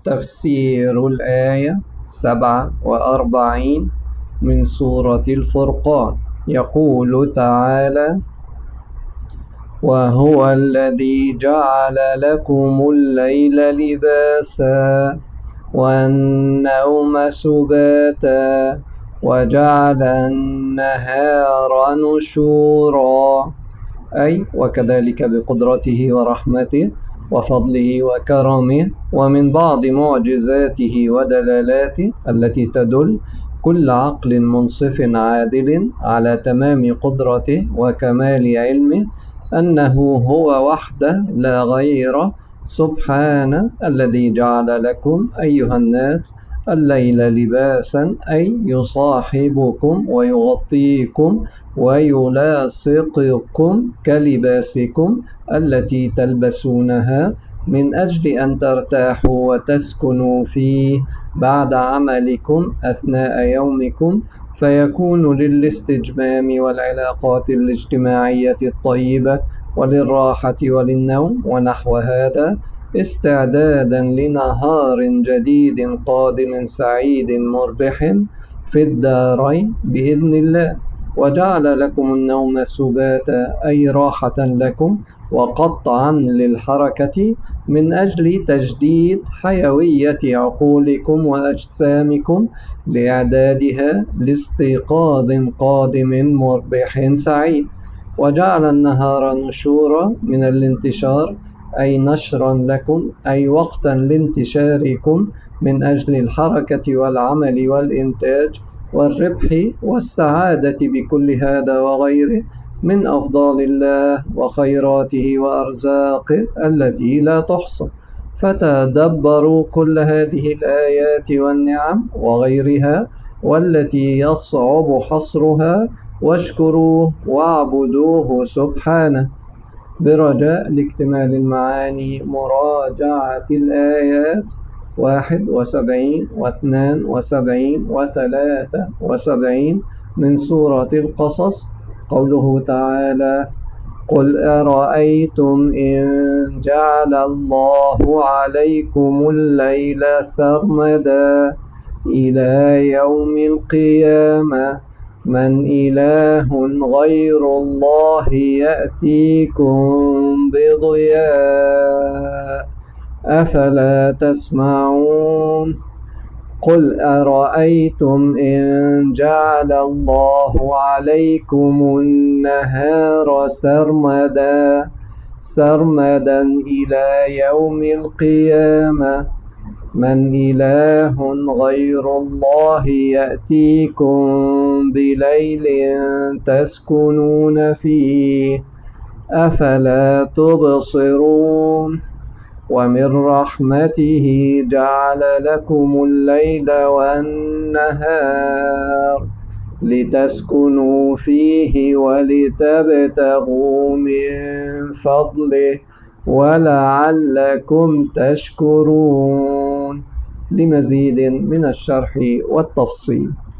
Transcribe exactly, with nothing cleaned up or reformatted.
تفسير الآية سبعة وأربعين من سورة الفرقان. يقول تعالى: وهو الذي جعل لكم الليل لباسا والنوم سباتا وجعل النهار نشورا، أي وكذلك بقدرته ورحمته وفضله وكرمه ومن بعض معجزاته ودلالاته التي تدل كل عقل منصف عادل على تمام قدرته وكمال علمه أنه هو وحده لا غير، سبحانه، الذي جعل لكم أيها الناس الليل لباسا، أي يصاحبكم ويغطيكم ويلاصقكم كلباسكم التي تلبسونها من أجل أن ترتاحوا وتسكنوا فيه بعد عملكم أثناء يومكم، فيكون للاستجمام والعلاقات الاجتماعية الطيبة وللراحة وللنوم ونحو هذا استعدادا لنهار جديد قادم سعيد مربح في الدارين بإذن الله. وجعل لكم النوم سباتا، أي راحة لكم وقطعا للحركة من أجل تجديد حيوية عقولكم وأجسامكم لإعدادها لاستيقاظ قادم مربح سعيد. وجعل النهار نشورا من الانتشار، أي نشرا لكم، أي وقتا لانتشاركم من أجل الحركة والعمل والإنتاج والربح والسعادة بكل هذا وغيره من أفضال الله وخيراته وأرزاقه التي لا تحصى. فتدبروا كل هذه الآيات والنعم وغيرها والتي يصعب حصرها واشكروه واعبدوه سبحانه. برجاء لاكتمال المعاني مراجعة الآيات واحد وسبعين واثنان وسبعين وثلاثة وسبعين من سورة القصص. قوله تعالى: قل أرأيتم إن جعل الله عليكم الليل سرمدا إلى يوم القيامة من إله غير الله يأتيكم بضياء أفلا تسمعون. قل أرأيتم إن جعل الله عليكم النهار سرمدا سرمدا إلى يوم القيامة من إله غير الله يأتيكم بليل تسكنون فيه أفلا تبصرون. ومن رحمته جعل لكم الليل والنهار لتسكنوا فيه ولتبتغوا من فضله ولعلكم تشكرون. لمزيد من الشرح والتفصيل